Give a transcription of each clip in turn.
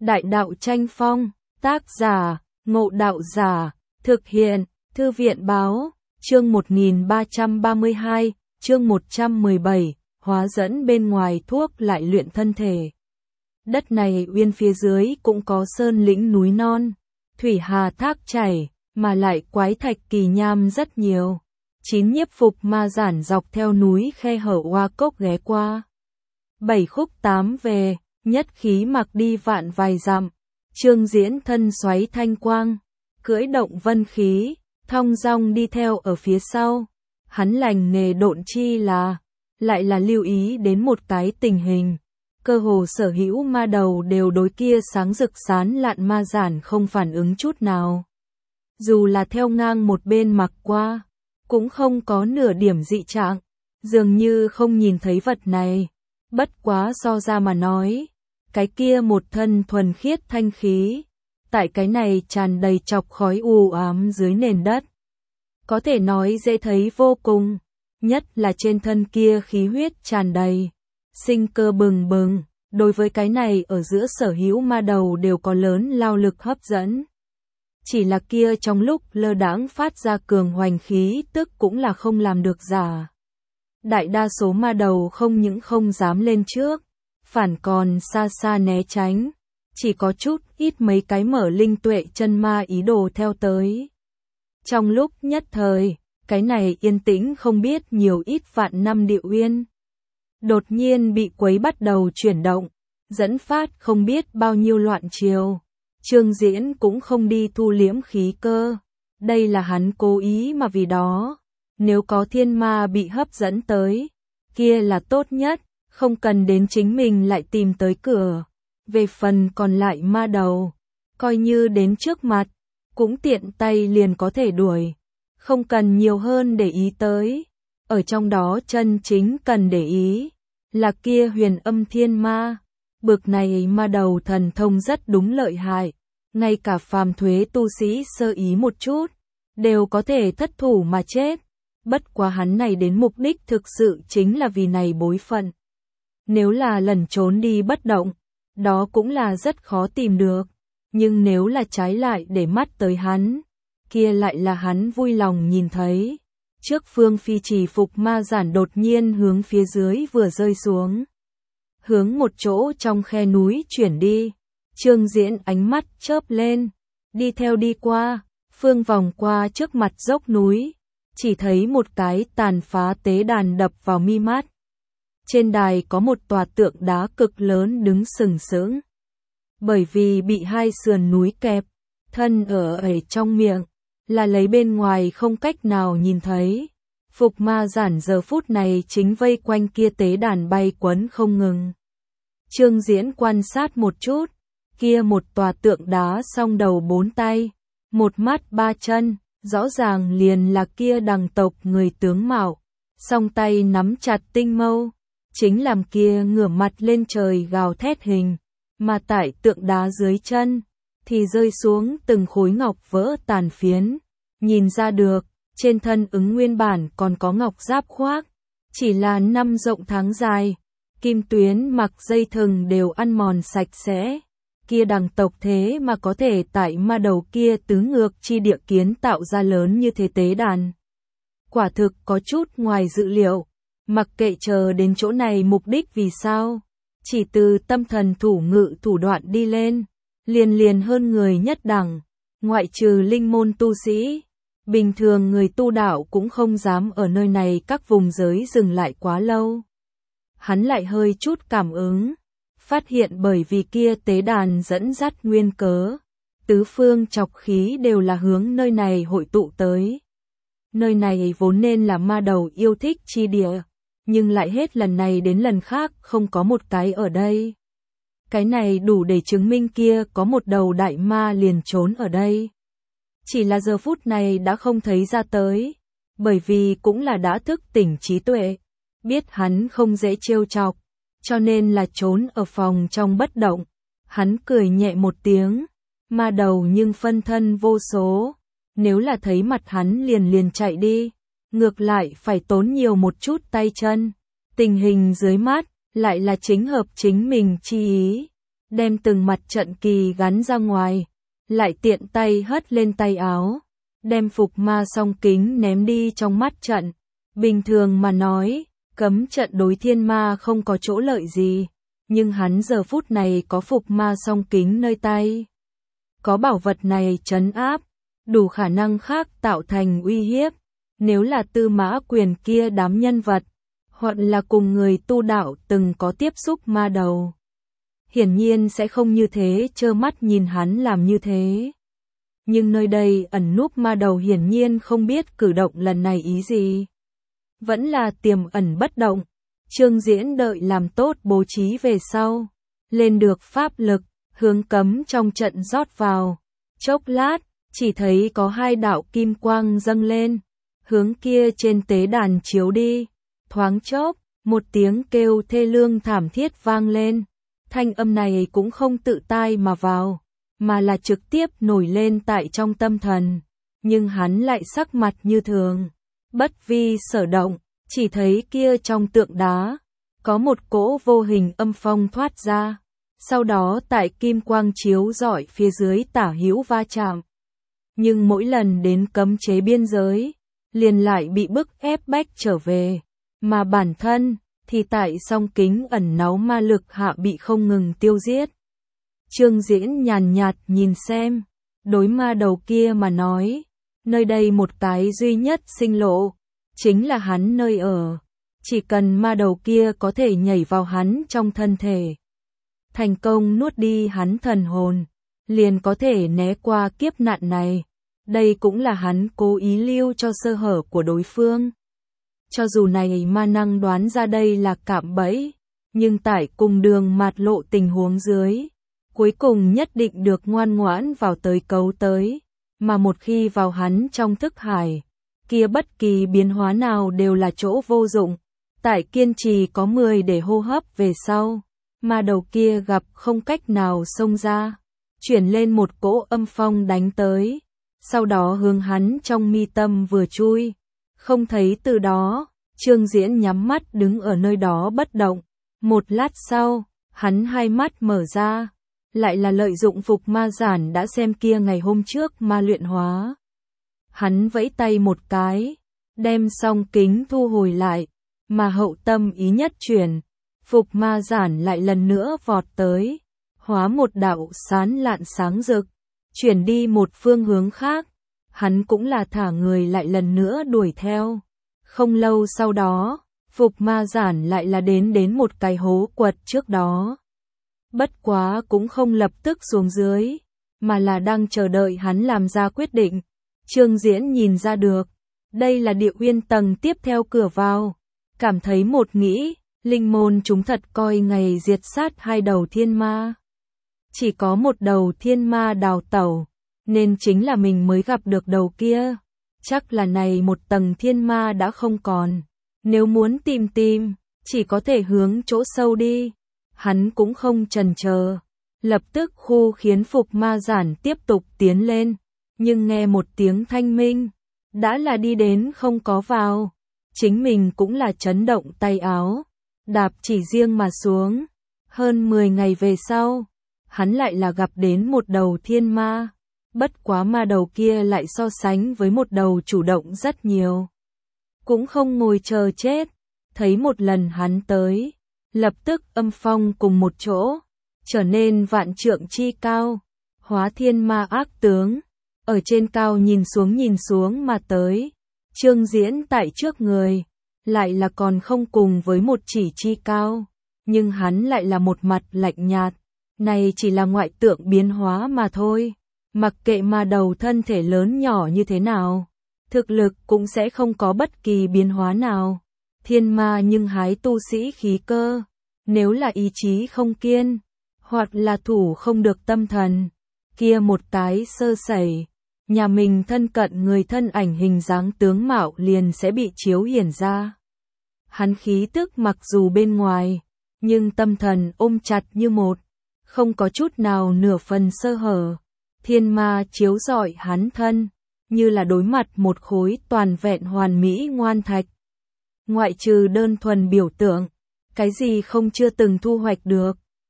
Đại đạo tranh phong, tác giả, Ngộ Đạo Giả, thực hiện, Thư viện báo, chương 1332, chương 117, hóa dẫn bên ngoài thuốc lại luyện thân thể. Đất này uyên phía dưới cũng có sơn lĩnh núi non, thủy hà thác chảy, mà lại quái thạch kỳ nham rất nhiều. 9 nhiếp phục ma giản dọc theo núi khe hở Hoa Cốc ghé qua. 7 khúc 8 về, nhất khí mặc đi vạn vài dặm. Trương Diễn thân xoáy thanh quang, cưỡi động vân khí, thong dong đi theo ở phía sau. Hắn lành nghề độn chi là, lại là lưu ý đến một cái tình hình. Cơ hồ sở hữu ma đầu đều đối kia sáng rực sán lạn ma giản không phản ứng chút nào. Dù là theo ngang một bên mặc qua, cũng không có nửa điểm dị trạng, dường như không nhìn thấy vật này. Bất quá so ra mà nói, cái kia một thân thuần khiết thanh khí, tại cái này tràn đầy chọc khói u ám dưới nền đất. Có thể nói dễ thấy vô cùng, nhất là trên thân kia khí huyết tràn đầy, sinh cơ bừng bừng, đối với cái này ở giữa sở hữu ma đầu đều có lớn lao lực hấp dẫn. Chỉ là kia trong lúc lơ đãng phát ra cường hoành khí tức cũng là không làm được giả. Đại đa số ma đầu không những không dám lên trước, phản còn xa xa né tránh, chỉ có chút ít mấy cái mở linh tuệ chân ma ý đồ theo tới. Trong lúc nhất thời, cái này yên tĩnh không biết nhiều ít vạn năm địa uyên. Đột nhiên bị quấy bắt đầu chuyển động, dẫn phát không biết bao nhiêu loạn chiều. Trương Diễn cũng không đi thu liễm khí cơ, đây là hắn cố ý mà vì đó. Nếu có thiên ma bị hấp dẫn tới, kia là tốt nhất, không cần đến chính mình lại tìm tới cửa. Về phần còn lại ma đầu, coi như đến trước mặt, cũng tiện tay liền có thể đuổi, không cần nhiều hơn để ý tới. Ở trong đó chân chính cần để ý, là kia huyền âm thiên ma. Bực này ma đầu thần thông rất đúng lợi hại, ngay cả phàm thuế tu sĩ sơ ý một chút, đều có thể thất thủ mà chết. Bất quá hắn này đến mục đích thực sự chính là vì này bối phận. Nếu là lẩn trốn đi bất động, đó cũng là rất khó tìm được. Nhưng nếu là trái lại để mắt tới hắn, kia lại là hắn vui lòng nhìn thấy. Trước phương phi chỉ phục ma giản đột nhiên hướng phía dưới vừa rơi xuống. Hướng một chỗ trong khe núi chuyển đi. Trương Diễn ánh mắt chớp lên, đi theo đi qua, phương vòng qua trước mặt dốc núi. Chỉ thấy một cái tàn phá tế đàn đập vào mi mắt. Trên đài có một tòa tượng đá cực lớn đứng sừng sững. Bởi vì bị hai sườn núi kẹp, thân ở trong miệng, là lấy bên ngoài không cách nào nhìn thấy. Phục ma giản giờ phút này chính vây quanh kia tế đàn bay quấn không ngừng. Trương Diễn quan sát một chút, kia một tòa tượng đá song đầu 4 tay, một mắt 3 chân. Rõ ràng liền là kia đằng tộc người tướng mạo, song tay nắm chặt tinh mâu, chính làm kia ngửa mặt lên trời gào thét hình, mà tại tượng đá dưới chân, thì rơi xuống từng khối ngọc vỡ tàn phiến, nhìn ra được, trên thân ứng nguyên bản còn có ngọc giáp khoác, chỉ là năm rộng tháng dài, kim tuyến mặc dây thừng đều ăn mòn sạch sẽ. Kia đằng tộc thế mà có thể tại ma đầu kia tứ ngược chi địa kiến tạo ra lớn như thế tế đàn. Quả thực có chút ngoài dự liệu, mặc kệ chờ đến chỗ này mục đích vì sao, chỉ từ tâm thần thủ ngự thủ đoạn đi lên, liền hơn người nhất đẳng, ngoại trừ linh môn tu sĩ, bình thường người tu đạo cũng không dám ở nơi này các vùng giới dừng lại quá lâu. Hắn lại hơi chút cảm ứng. Phát hiện bởi vì kia tế đàn dẫn dắt nguyên cớ, tứ phương chọc khí đều là hướng nơi này hội tụ tới. Nơi này vốn nên là ma đầu yêu thích chi địa, nhưng lại hết lần này đến lần khác không có một cái ở đây. Cái này đủ để chứng minh kia có một đầu đại ma liền trốn ở đây. Chỉ là giờ phút này đã không thấy ra tới, bởi vì cũng là đã thức tỉnh trí tuệ, biết hắn không dễ trêu chọc. Cho nên là trốn ở phòng trong bất động. Hắn cười nhẹ một tiếng, ma đầu nhưng phân thân vô số. Nếu là thấy mặt hắn liền chạy đi, ngược lại phải tốn nhiều một chút tay chân. Tình hình dưới mắt, lại là chính hợp chính mình chi ý. đem từng mặt trận kỳ gắn ra ngoài, lại tiện tay hất lên tay áo, đem phục ma song kính ném đi trong mắt trận. Bình thường mà nói, cấm trận đối thiên ma không có chỗ lợi gì, nhưng hắn giờ phút này có phục ma song kính nơi tay. Có bảo vật này trấn áp, đủ khả năng khác tạo thành uy hiếp. Nếu là Tư Mã Quyền kia đám nhân vật, hoặc là cùng người tu đạo từng có tiếp xúc ma đầu, hiển nhiên sẽ không như thế trơ mắt nhìn hắn làm như thế. Nhưng nơi đây ẩn núp ma đầu hiển nhiên không biết cử động lần này ý gì. Vẫn là tiềm ẩn bất động. Trương Diễn đợi làm tốt bố trí về sau, lên được pháp lực, hướng cấm trong trận rót vào. Chốc lát, chỉ thấy có hai đạo kim quang dâng lên, hướng kia trên tế đàn chiếu đi. Thoáng chốc, một tiếng kêu thê lương thảm thiết vang lên. Thanh âm này cũng không tự tai mà vào, mà là trực tiếp nổi lên tại trong tâm thần. Nhưng hắn lại sắc mặt như thường, bất vi sở động, chỉ thấy kia trong tượng đá, có một cỗ vô hình âm phong thoát ra. Sau đó tại kim quang chiếu rọi phía dưới tả hữu va chạm. Nhưng mỗi lần đến cấm chế biên giới, liền lại bị bức ép bách trở về, mà bản thân thì tại song kính ẩn náu ma lực hạ bị không ngừng tiêu giết. Trương Diễn nhàn nhạt nhìn xem, đối ma đầu kia mà nói, nơi đây một cái duy nhất sinh lộ, chính là hắn nơi ở. Chỉ cần ma đầu kia có thể nhảy vào hắn trong thân thể, thành công nuốt đi hắn thần hồn, liền có thể né qua kiếp nạn này. Đây cũng là hắn cố ý lưu cho sơ hở của đối phương. Cho dù này ma năng đoán ra đây là cạm bẫy, nhưng tại cùng đường mạt lộ tình huống dưới, cuối cùng nhất định được ngoan ngoãn vào tới cấu tới, mà một khi vào hắn trong thức hải, kia bất kỳ biến hóa nào đều là chỗ vô dụng. Tại kiên trì có 10 để hô hấp về sau, ma đầu kia gặp không cách nào xông ra, chuyển lên một cỗ âm phong đánh tới, sau đó hướng hắn trong mi tâm vừa chui. Không thấy từ đó, Trương Diễn nhắm mắt đứng ở nơi đó bất động. Một lát sau, hắn hai mắt mở ra, lại là lợi dụng phục ma giản đã xem kia ngày hôm trước ma luyện hóa. Hắn vẫy tay một cái, đem song kính thu hồi lại, mà hậu tâm ý nhất chuyển, phục ma giản lại lần nữa vọt tới, hóa một đạo sán lạn sáng rực, chuyển đi một phương hướng khác. Hắn cũng là thả người lại lần nữa đuổi theo. Không lâu sau đó, phục ma giản lại là đến một cái hố quật trước đó. Bất quá cũng không lập tức xuống dưới, mà là đang chờ đợi hắn làm ra quyết định. Trương Diễn nhìn ra được, đây là Địa Uyên tầng tiếp theo cửa vào, cảm thấy một nghĩ, linh môn chúng thật coi ngày diệt sát hai đầu thiên ma. Chỉ có một đầu thiên ma đào tẩu, nên chính là mình mới gặp được đầu kia. Chắc là này một tầng thiên ma đã không còn. Nếu muốn tìm, chỉ có thể hướng chỗ sâu đi. Hắn cũng không chần chờ, lập tức khu khiến phục ma giản tiếp tục tiến lên. Nhưng nghe một tiếng thanh minh, đã là đi đến không có vào. Chính mình cũng là chấn động tay áo, đạp chỉ riêng mà xuống. Hơn 10 ngày về sau, hắn lại là gặp đến một đầu thiên ma. Bất quá ma đầu kia lại so sánh với một đầu chủ động rất nhiều. Cũng không ngồi chờ chết, thấy một lần hắn tới, lập tức âm phong cùng một chỗ, trở nên vạn trượng chi cao, hóa thiên ma ác tướng, ở trên cao nhìn xuống mà tới. Trương Diễn tại trước người, lại là còn không cùng với một chỉ chi cao, nhưng hắn lại là một mặt lạnh nhạt, này chỉ là ngoại tượng biến hóa mà thôi. Mặc kệ ma đầu thân thể lớn nhỏ như thế nào, thực lực cũng sẽ không có bất kỳ biến hóa nào. Thiên ma nhưng hái tu sĩ khí cơ, nếu là ý chí không kiên, hoặc là thủ không được tâm thần, kia một cái sơ sẩy, nhà mình thân cận người thân ảnh hình dáng tướng mạo liền sẽ bị chiếu hiển ra. Hắn khí tức mặc dù bên ngoài, nhưng tâm thần ôm chặt như một, không có chút nào nửa phần sơ hở. Thiên ma chiếu rọi hắn thân, như là đối mặt một khối toàn vẹn hoàn mỹ ngoan thạch. Ngoại trừ đơn thuần biểu tượng, cái gì không chưa từng thu hoạch được,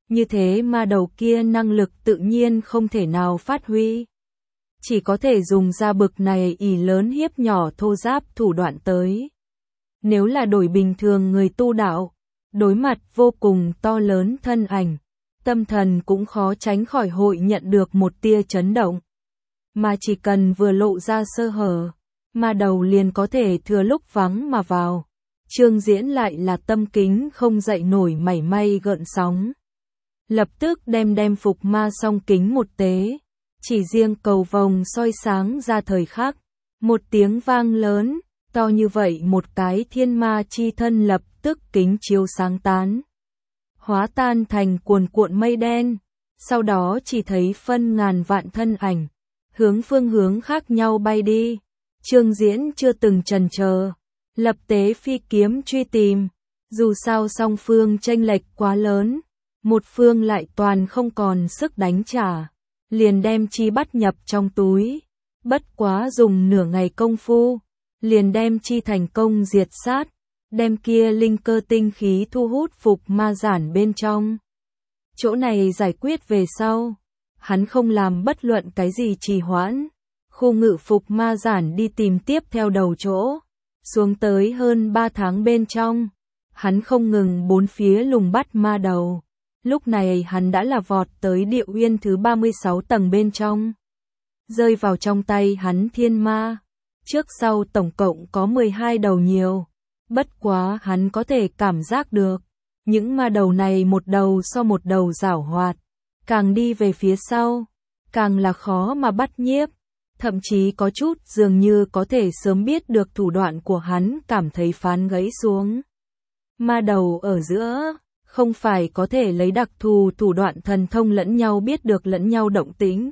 như thế ma đầu kia năng lực tự nhiên không thể nào phát huy. Chỉ có thể dùng ra bực này ỷ lớn hiếp nhỏ thô giáp thủ đoạn tới. Nếu là đổi bình thường người tu đạo, đối mặt vô cùng to lớn thân ảnh, tâm thần cũng khó tránh khỏi hội nhận được một tia chấn động. Mà chỉ cần vừa lộ ra sơ hở, ma đầu liền có thể thừa lúc vắng mà vào. Trương Diễn lại là tâm kính không dậy nổi mảy may gợn sóng. Lập tức đem phục ma song kính một tế, chỉ riêng cầu vồng soi sáng ra thời khắc, một tiếng vang lớn, to như vậy một cái thiên ma chi thân lập tức kính chiếu sáng tán, hóa tan thành cuồn cuộn mây đen, sau đó chỉ thấy phân ngàn vạn thân ảnh, phương hướng khác nhau bay đi. Trương Diễn chưa từng chần chờ, lập tế phi kiếm truy tìm, dù sao song phương chênh lệch quá lớn, một phương lại toàn không còn sức đánh trả, liền đem chi bắt nhập trong túi, bất quá dùng nửa ngày công phu, liền đem chi thành công diệt sát, đem kia linh cơ tinh khí thu hút phục ma giản bên trong. Chỗ này giải quyết về sau, hắn không làm bất luận cái gì trì hoãn, khu ngự phục ma giản đi tìm tiếp theo đầu chỗ, xuống tới hơn 3 tháng bên trong, hắn không ngừng bốn phía lùng bắt ma đầu. Lúc này hắn đã là vọt tới địa uyên thứ 36 tầng bên trong. Rơi vào trong tay hắn thiên ma. Trước sau tổng cộng có 12 đầu nhiều. Bất quá hắn có thể cảm giác được. Những ma đầu này một đầu so một đầu giảo hoạt. Càng đi về phía sau, càng là khó mà bắt nhiếp. Thậm chí có chút dường như có thể sớm biết được thủ đoạn của hắn, cảm thấy phán gãy xuống. Ma đầu ở giữa không phải có thể lấy đặc thù thủ đoạn thần thông lẫn nhau biết được lẫn nhau động tĩnh.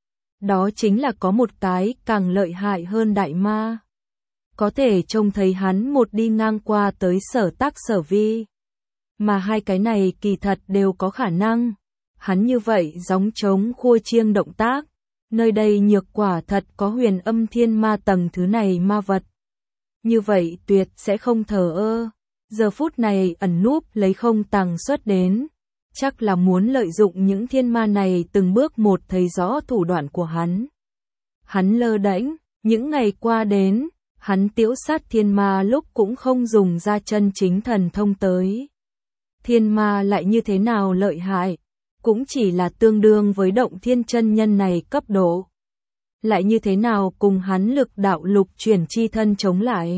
Đó chính là có một cái càng lợi hại hơn đại ma. Có thể trông thấy hắn một đi ngang qua tới sở tác sở vi. Mà hai cái này kỳ thật đều có khả năng. Hắn như vậy gióng trống khua chiêng động tác. Nơi đây nhược quả thật có huyền âm thiên ma tầng thứ này ma vật. Như vậy tuyệt sẽ không thờ ơ. Giờ phút này ẩn núp lấy không tàng xuất đến, chắc là muốn lợi dụng những thiên ma này từng bước một thấy rõ thủ đoạn của hắn. Hắn lơ đễnh, những ngày qua đến, hắn tiễu sát thiên ma lúc cũng không dùng ra chân chính thần thông tới. Thiên ma lại như thế nào lợi hại, cũng chỉ là tương đương với động thiên chân nhân này cấp độ. Lại như thế nào cùng hắn lực đạo lục chuyển chi thân chống lại.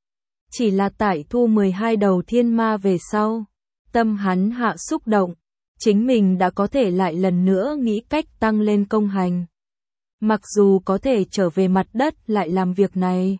Chỉ là tại thu 12 đầu thiên ma về sau, tâm hắn hạ xúc động, chính mình đã có thể lại lần nữa nghĩ cách tăng lên công hành. Mặc dù có thể trở về mặt đất lại làm việc này,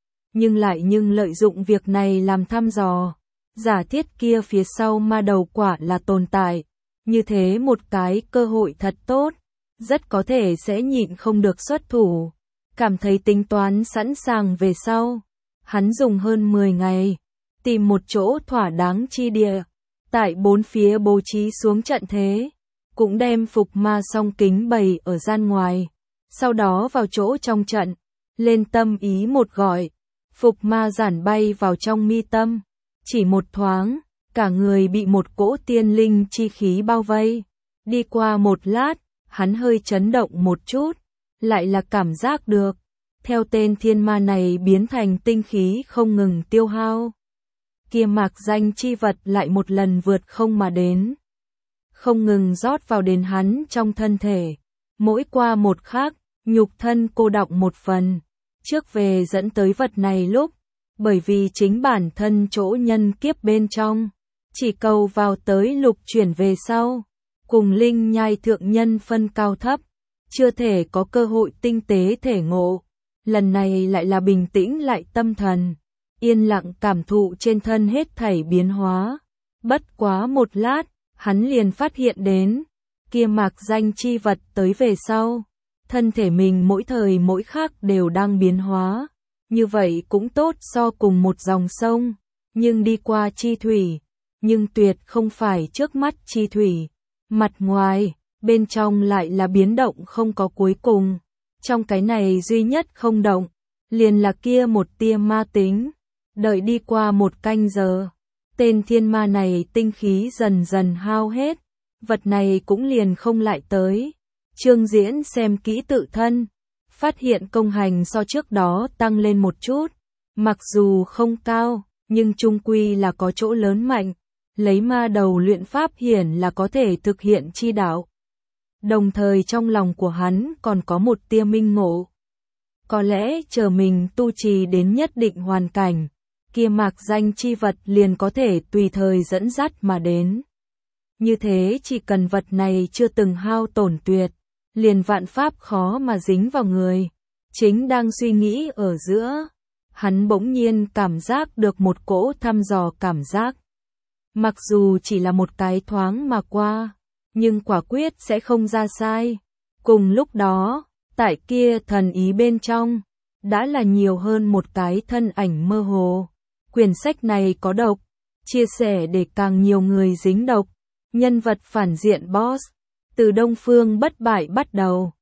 nhưng lợi dụng việc này làm thăm dò, giả thiết kia phía sau ma đầu quả là tồn tại, như thế một cái cơ hội thật tốt, rất có thể sẽ nhịn không được xuất thủ, cảm thấy tính toán sẵn sàng về sau. Hắn dùng hơn 10 ngày, tìm một chỗ thỏa đáng chi địa, tại bốn phía bố trí xuống trận thế, cũng đem phục ma song kính bày ở gian ngoài, sau đó vào chỗ trong trận, lên tâm ý một gọi, phục ma giản bay vào trong mi tâm, chỉ một thoáng, cả người bị một cỗ tiên linh chi khí bao vây, đi qua một lát, hắn hơi chấn động một chút, lại là cảm giác được. Theo tên thiên ma này biến thành tinh khí không ngừng tiêu hao. Kia mạc danh chi vật lại một lần vượt không mà đến. Không ngừng rót vào đến hắn trong thân thể. Mỗi qua một khắc, nhục thân cô đọng một phần. Trước về dẫn tới vật này lúc, bởi vì chính bản thân chỗ nhân kiếp bên trong. Chỉ cầu vào tới lục chuyển về sau. Cùng linh nhai thượng nhân phân cao thấp. Chưa thể có cơ hội tinh tế thể ngộ. Lần này lại là bình tĩnh lại tâm thần, yên lặng cảm thụ trên thân hết thảy biến hóa. Bất quá một lát, hắn liền phát hiện đến, kia mạc danh chi vật tới về sau. Thân thể mình mỗi thời mỗi khắc đều đang biến hóa, như vậy cũng tốt so cùng một dòng sông, nhưng đi qua chi thủy, nhưng tuyệt không phải trước mắt chi thủy. Mặt ngoài, bên trong lại là biến động không có cuối cùng. Trong cái này duy nhất không động, liền là kia một tia ma tính. Đợi đi qua một canh giờ, tên thiên ma này tinh khí dần dần hao hết, vật này cũng liền không lại tới. Trương Diễn xem kỹ tự thân, phát hiện công hành so trước đó tăng lên một chút, mặc dù không cao, nhưng chung quy là có chỗ lớn mạnh, lấy ma đầu luyện pháp hiển là có thể thực hiện chi đạo. Đồng thời trong lòng của hắn còn có một tia minh ngộ. Có lẽ chờ mình tu trì đến nhất định hoàn cảnh, kia mạc danh chi vật liền có thể tùy thời dẫn dắt mà đến. Như thế chỉ cần vật này chưa từng hao tổn tuyệt, liền vạn pháp khó mà dính vào người. Chính đang suy nghĩ ở giữa, hắn bỗng nhiên cảm giác được một cỗ thăm dò cảm giác. Mặc dù chỉ là một cái thoáng mà qua, nhưng quả quyết sẽ không ra sai. Cùng lúc đó, tại kia thần ý bên trong, đã là nhiều hơn một cái thân ảnh mơ hồ. Quyển sách này có độc, chia sẻ để càng nhiều người dính độc. Nhân vật phản diện boss, từ Đông Phương bất bại bắt đầu.